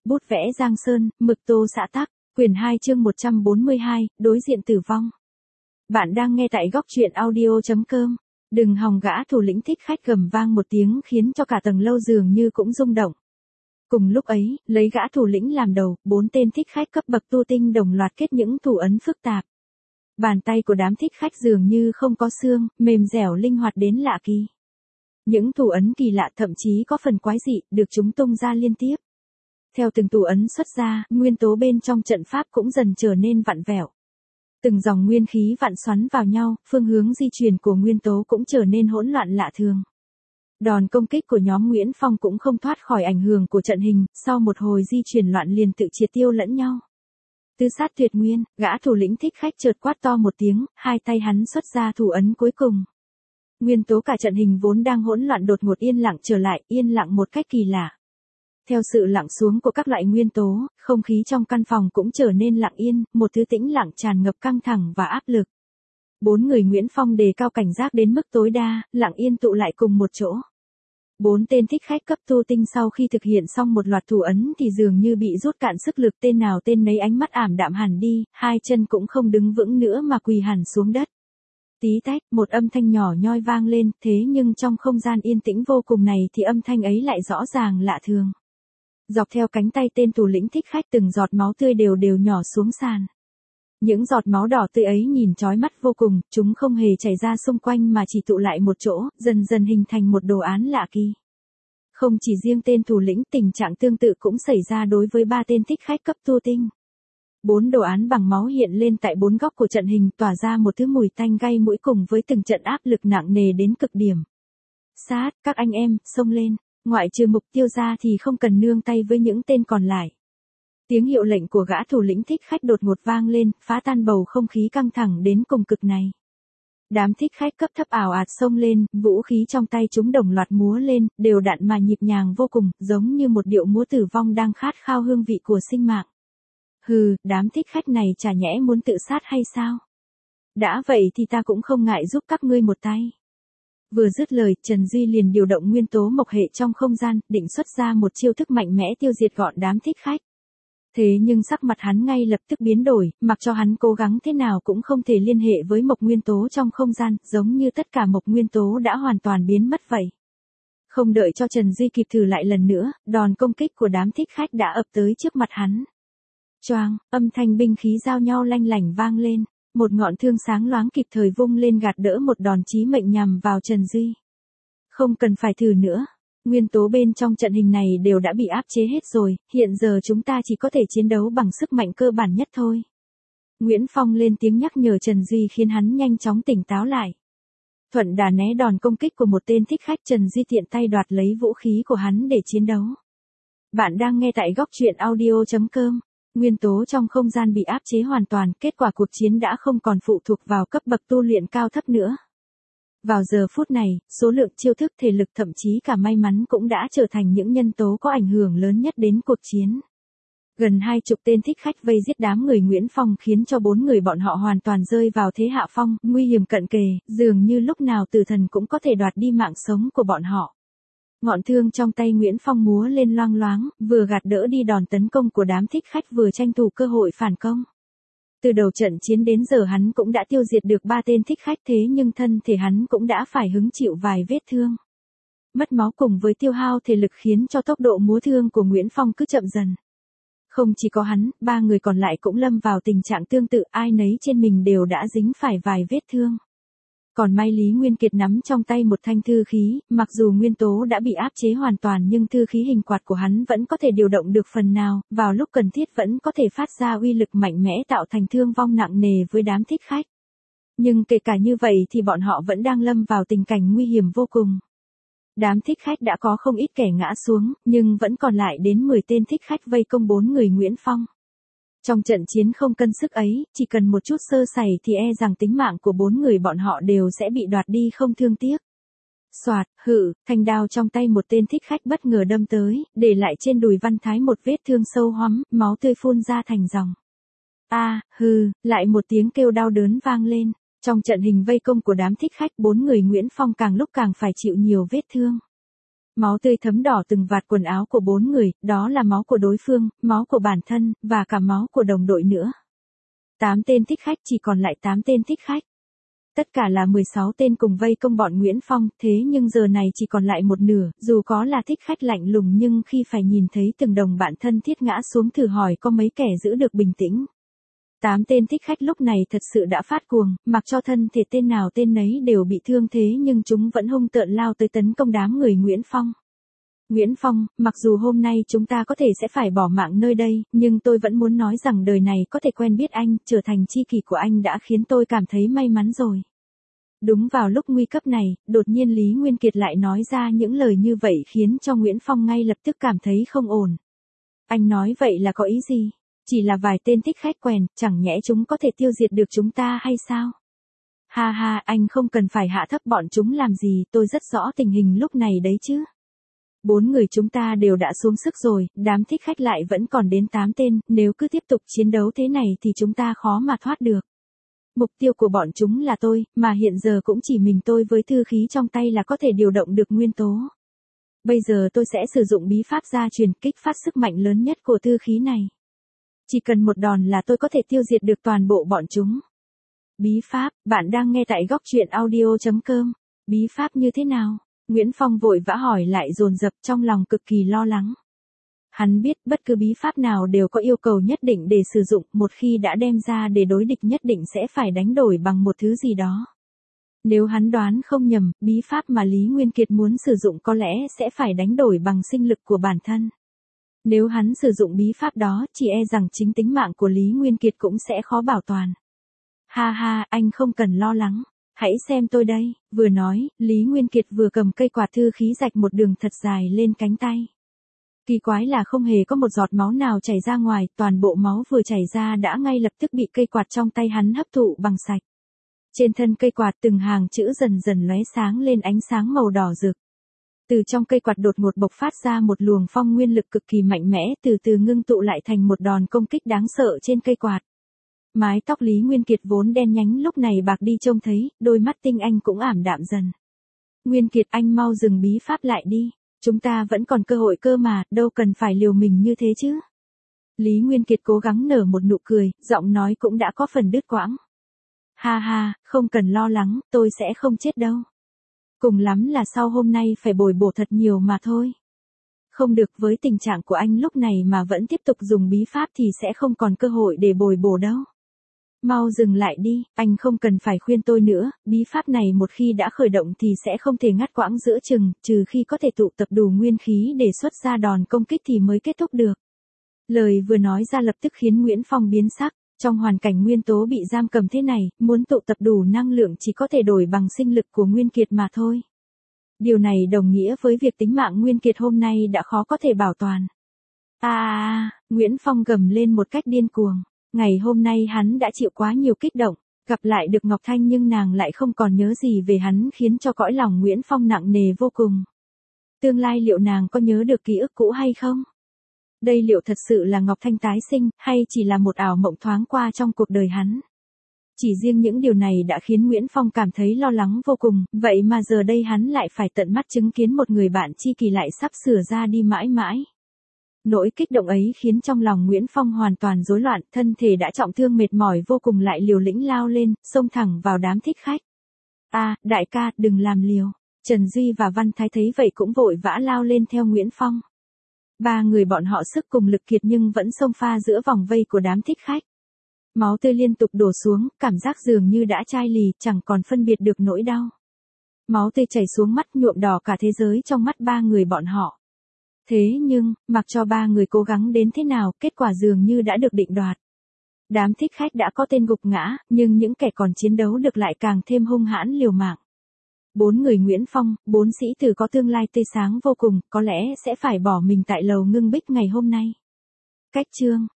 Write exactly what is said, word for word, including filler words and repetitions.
Bút vẽ Giang Sơn, mực tô xã tắc, quyển hai chương một trăm bốn mươi hai, đối diện tử vong. Bạn đang nghe tại góc truyện audio chấm com. Đừng hòng gã thủ lĩnh thích khách gầm vang một tiếng khiến cho cả tầng lâu dường như cũng rung động. Cùng lúc ấy, lấy gã thủ lĩnh làm đầu, bốn tên thích khách cấp bậc tu tinh đồng loạt kết những thủ ấn phức tạp. Bàn tay của đám thích khách dường như không có xương, mềm dẻo linh hoạt đến lạ kỳ. Những thủ ấn kỳ lạ thậm chí có phần quái dị, được chúng tung ra liên tiếp. Theo từng thủ ấn xuất ra, nguyên tố bên trong trận pháp cũng dần trở nên vặn vẹo. Từng dòng nguyên khí vặn xoắn vào nhau, phương hướng di chuyển của nguyên tố cũng trở nên hỗn loạn lạ thường. Đòn công kích của nhóm Nguyễn Phong cũng không thoát khỏi ảnh hưởng của trận hình, sau một hồi di chuyển loạn liền tự triệt tiêu lẫn nhau. Tứ sát tuyệt nguyên, gã thủ lĩnh thích khách chợt quát to một tiếng, hai tay hắn xuất ra thủ ấn cuối cùng. Nguyên tố cả trận hình vốn đang hỗn loạn đột ngột yên lặng trở lại, yên lặng một cách kỳ lạ. Theo sự lặng xuống của các loại nguyên tố, không khí trong căn phòng cũng trở nên lặng yên, một thứ tĩnh lặng tràn ngập căng thẳng và áp lực. Bốn người Nguyễn Phong đề cao cảnh giác đến mức tối đa, lặng yên tụ lại cùng một chỗ. Bốn tên thích khách cấp tu tinh sau khi thực hiện xong một loạt thủ ấn thì dường như bị rút cạn sức lực, tên nào tên nấy ánh mắt ảm đạm hẳn đi, hai chân cũng không đứng vững nữa mà quỳ hẳn xuống đất. Tí tách, một âm thanh nhỏ nhoi vang lên, thế nhưng trong không gian yên tĩnh vô cùng này thì âm thanh ấy lại rõ ràng lạ thường. Dọc theo cánh tay tên thủ lĩnh thích khách từng giọt máu tươi đều đều nhỏ xuống sàn. Những giọt máu đỏ tươi ấy nhìn chói mắt vô cùng, chúng không hề chảy ra xung quanh mà chỉ tụ lại một chỗ, dần dần hình thành một đồ án lạ kỳ. Không chỉ riêng tên thủ lĩnh, tình trạng tương tự cũng xảy ra đối với ba tên thích khách cấp tu tinh. Bốn đồ án bằng máu hiện lên tại bốn góc của trận hình, tỏa ra một thứ mùi tanh gây mũi cùng với từng trận áp lực nặng nề đến cực điểm. Sát, các anh em, xông lên, ngoại trừ mục tiêu ra thì không cần nương tay với những tên còn lại. Tiếng hiệu lệnh của gã thủ lĩnh thích khách đột ngột vang lên, phá tan bầu không khí căng thẳng đến cùng cực này. Đám thích khách cấp thấp ảo ạt xông lên, vũ khí trong tay chúng đồng loạt múa lên, đều đặn mà nhịp nhàng vô cùng, giống như một điệu múa tử vong đang khát khao hương vị của sinh mạng. Hừ, đám thích khách này chả nhẽ muốn tự sát hay sao? Đã vậy thì ta cũng không ngại giúp các ngươi một tay. Vừa dứt lời, Trần Duy liền điều động nguyên tố mộc hệ trong không gian, định xuất ra một chiêu thức mạnh mẽ tiêu diệt gọn đám thích khách. Thế nhưng sắc mặt hắn ngay lập tức biến đổi, mặc cho hắn cố gắng thế nào cũng không thể liên hệ với mộc nguyên tố trong không gian, giống như tất cả mộc nguyên tố đã hoàn toàn biến mất vậy. Không đợi cho Trần Duy kịp thử lại lần nữa, đòn công kích của đám thích khách đã ập tới trước mặt hắn. Choang, âm thanh binh khí giao nhau lanh lảnh vang lên, một ngọn thương sáng loáng kịp thời vung lên gạt đỡ một đòn chí mệnh nhằm vào Trần Duy. Không cần phải thử nữa, nguyên tố bên trong trận hình này đều đã bị áp chế hết rồi, hiện giờ chúng ta chỉ có thể chiến đấu bằng sức mạnh cơ bản nhất thôi. Nguyễn Phong lên tiếng nhắc nhở Trần Duy khiến hắn nhanh chóng tỉnh táo lại. Thuận đà né đòn công kích của một tên thích khách, Trần Duy tiện tay đoạt lấy vũ khí của hắn để chiến đấu. Bạn đang nghe tại góc truyện audio chấm com. Nguyên tố trong không gian bị áp chế hoàn toàn, kết quả cuộc chiến đã không còn phụ thuộc vào cấp bậc tu luyện cao thấp nữa. Vào giờ phút này, số lượng chiêu thức, thể lực thậm chí cả may mắn cũng đã trở thành những nhân tố có ảnh hưởng lớn nhất đến cuộc chiến. Gần hai chục tên thích khách vây giết đám người Nguyễn Phong khiến cho bốn người bọn họ hoàn toàn rơi vào thế hạ phong, nguy hiểm cận kề, dường như lúc nào tử thần cũng có thể đoạt đi mạng sống của bọn họ. Ngọn thương trong tay Nguyễn Phong múa lên loang loáng, vừa gạt đỡ đi đòn tấn công của đám thích khách vừa tranh thủ cơ hội phản công. Từ đầu trận chiến đến giờ hắn cũng đã tiêu diệt được ba tên thích khách, thế nhưng thân thể hắn cũng đã phải hứng chịu vài vết thương. Mất máu cùng với tiêu hao thể lực khiến cho tốc độ múa thương của Nguyễn Phong cứ chậm dần. Không chỉ có hắn, ba người còn lại cũng lâm vào tình trạng tương tự, ai nấy trên mình đều đã dính phải vài vết thương. Còn may Lý Nguyên Kiệt nắm trong tay một thanh thư khí, mặc dù nguyên tố đã bị áp chế hoàn toàn nhưng thư khí hình quạt của hắn vẫn có thể điều động được phần nào, vào lúc cần thiết vẫn có thể phát ra uy lực mạnh mẽ tạo thành thương vong nặng nề với đám thích khách. Nhưng kể cả như vậy thì bọn họ vẫn đang lâm vào tình cảnh nguy hiểm vô cùng. Đám thích khách đã có không ít kẻ ngã xuống, nhưng vẫn còn lại đến mười tên thích khách vây công bốn người Nguyễn Phong. Trong trận chiến không cân sức ấy, chỉ cần một chút sơ sẩy thì e rằng tính mạng của bốn người bọn họ đều sẽ bị đoạt đi không thương tiếc. Soạt, hự, thanh đao trong tay một tên thích khách bất ngờ đâm tới, để lại trên đùi Văn Thái một vết thương sâu hoắm, máu tươi phun ra thành dòng. A, à, hừ, lại một tiếng kêu đau đớn vang lên. Trong trận hình vây công của đám thích khách, bốn người Nguyễn Phong càng lúc càng phải chịu nhiều vết thương. Máu tươi thấm đỏ từng vạt quần áo của bốn người, đó là máu của đối phương, máu của bản thân, và cả máu của đồng đội nữa. Tám tên thích khách chỉ còn lại tám tên thích khách. Tất cả là mười sáu tên cùng vây công bọn Nguyễn Phong, thế nhưng giờ này chỉ còn lại một nửa, dù có là thích khách lạnh lùng nhưng khi phải nhìn thấy từng đồng bạn thân thiết ngã xuống thử hỏi có mấy kẻ giữ được bình tĩnh. Tám tên thích khách lúc này thật sự đã phát cuồng, mặc cho thân thể tên nào tên nấy đều bị thương thế nhưng chúng vẫn hung tợn lao tới tấn công đám người Nguyễn Phong. Nguyễn Phong, mặc dù hôm nay chúng ta có thể sẽ phải bỏ mạng nơi đây, nhưng tôi vẫn muốn nói rằng đời này có thể quen biết anh, trở thành tri kỷ của anh đã khiến tôi cảm thấy may mắn rồi. Đúng vào lúc nguy cấp này, đột nhiên Lý Nguyên Kiệt lại nói ra những lời như vậy khiến cho Nguyễn Phong ngay lập tức cảm thấy không ổn. Anh nói vậy là có ý gì? Chỉ là vài tên thích khách quèn, chẳng nhẽ chúng có thể tiêu diệt được chúng ta hay sao? Ha ha, anh không cần phải hạ thấp bọn chúng làm gì, tôi rất rõ tình hình lúc này đấy chứ. Bốn người chúng ta đều đã xuống sức rồi, đám thích khách lại vẫn còn đến tám tên, nếu cứ tiếp tục chiến đấu thế này thì chúng ta khó mà thoát được. Mục tiêu của bọn chúng là tôi, mà hiện giờ cũng chỉ mình tôi với thư khí trong tay là có thể điều động được nguyên tố. Bây giờ tôi sẽ sử dụng bí pháp gia truyền kích phát sức mạnh lớn nhất của thư khí này. Chỉ cần một đòn là tôi có thể tiêu diệt được toàn bộ bọn chúng. Bí pháp, bạn đang nghe tại góc truyện audio chấm com. Bí pháp như thế nào? Nguyễn Phong vội vã hỏi lại dồn dập trong lòng cực kỳ lo lắng. Hắn biết bất cứ bí pháp nào đều có yêu cầu nhất định để sử dụng, một khi đã đem ra để đối địch nhất định sẽ phải đánh đổi bằng một thứ gì đó. Nếu hắn đoán không nhầm, bí pháp mà Lý Nguyên Kiệt muốn sử dụng có lẽ sẽ phải đánh đổi bằng sinh lực của bản thân. Nếu hắn sử dụng bí pháp đó, chỉ e rằng chính tính mạng của Lý Nguyên Kiệt cũng sẽ khó bảo toàn. Ha ha, anh không cần lo lắng. Hãy xem tôi đây, vừa nói, Lý Nguyên Kiệt vừa cầm cây quạt thư khí rạch một đường thật dài lên cánh tay. Kỳ quái là không hề có một giọt máu nào chảy ra ngoài, toàn bộ máu vừa chảy ra đã ngay lập tức bị cây quạt trong tay hắn hấp thụ bằng sạch. Trên thân cây quạt từng hàng chữ dần dần lóe sáng lên ánh sáng màu đỏ rực. Từ trong cây quạt đột ngột bộc phát ra một luồng phong nguyên lực cực kỳ mạnh mẽ từ từ ngưng tụ lại thành một đòn công kích đáng sợ trên cây quạt. Mái tóc Lý Nguyên Kiệt vốn đen nhánh lúc này bạc đi trông thấy, đôi mắt tinh anh cũng ảm đạm dần. Nguyên Kiệt anh mau dừng bí pháp lại đi, chúng ta vẫn còn cơ hội cơ mà, đâu cần phải liều mình như thế chứ. Lý Nguyên Kiệt cố gắng nở một nụ cười, giọng nói cũng đã có phần đứt quãng. Ha ha, không cần lo lắng, tôi sẽ không chết đâu. Cùng lắm là sau hôm nay phải bồi bổ thật nhiều mà thôi. Không được, với tình trạng của anh lúc này mà vẫn tiếp tục dùng bí pháp thì sẽ không còn cơ hội để bồi bổ đâu. Mau dừng lại đi, anh không cần phải khuyên tôi nữa, bí pháp này một khi đã khởi động thì sẽ không thể ngắt quãng giữa chừng, trừ khi có thể tụ tập đủ nguyên khí để xuất ra đòn công kích thì mới kết thúc được. Lời vừa nói ra lập tức khiến Nguyễn Phong biến sắc, trong hoàn cảnh nguyên tố bị giam cầm thế này, muốn tụ tập đủ năng lượng chỉ có thể đổi bằng sinh lực của Nguyên Kiệt mà thôi. Điều này đồng nghĩa với việc tính mạng Nguyên Kiệt hôm nay đã khó có thể bảo toàn. À, à, Nguyễn Phong gầm lên một cách điên cuồng. Ngày hôm nay hắn đã chịu quá nhiều kích động, gặp lại được Ngọc Thanh nhưng nàng lại không còn nhớ gì về hắn khiến cho cõi lòng Nguyễn Phong nặng nề vô cùng. Tương lai liệu nàng có nhớ được ký ức cũ hay không? Đây liệu thật sự là Ngọc Thanh tái sinh, hay chỉ là một ảo mộng thoáng qua trong cuộc đời hắn? Chỉ riêng những điều này đã khiến Nguyễn Phong cảm thấy lo lắng vô cùng, vậy mà giờ đây hắn lại phải tận mắt chứng kiến một người bạn tri kỷ lại sắp sửa ra đi mãi mãi. Nỗi kích động ấy khiến trong lòng Nguyễn Phong hoàn toàn rối loạn, thân thể đã trọng thương mệt mỏi vô cùng lại liều lĩnh lao lên, xông thẳng vào đám thích khách. À, đại ca, đừng làm liều. Trần Duy và Văn Thái thấy vậy cũng vội vã lao lên theo Nguyễn Phong. Ba người bọn họ sức cùng lực kiệt nhưng vẫn xông pha giữa vòng vây của đám thích khách. Máu tươi liên tục đổ xuống, cảm giác dường như đã chai lì, chẳng còn phân biệt được nỗi đau. Máu tươi chảy xuống mắt nhuộm đỏ cả thế giới trong mắt ba người bọn họ. Thế nhưng, mặc cho ba người cố gắng đến thế nào, kết quả dường như đã được định đoạt. Đám thích khách đã có tên gục ngã, nhưng những kẻ còn chiến đấu được lại càng thêm hung hãn liều mạng. Bốn người Nguyễn Phong, bốn sĩ tử có tương lai tươi sáng vô cùng, có lẽ sẽ phải bỏ mình tại lầu ngưng bích ngày hôm nay. Cách chương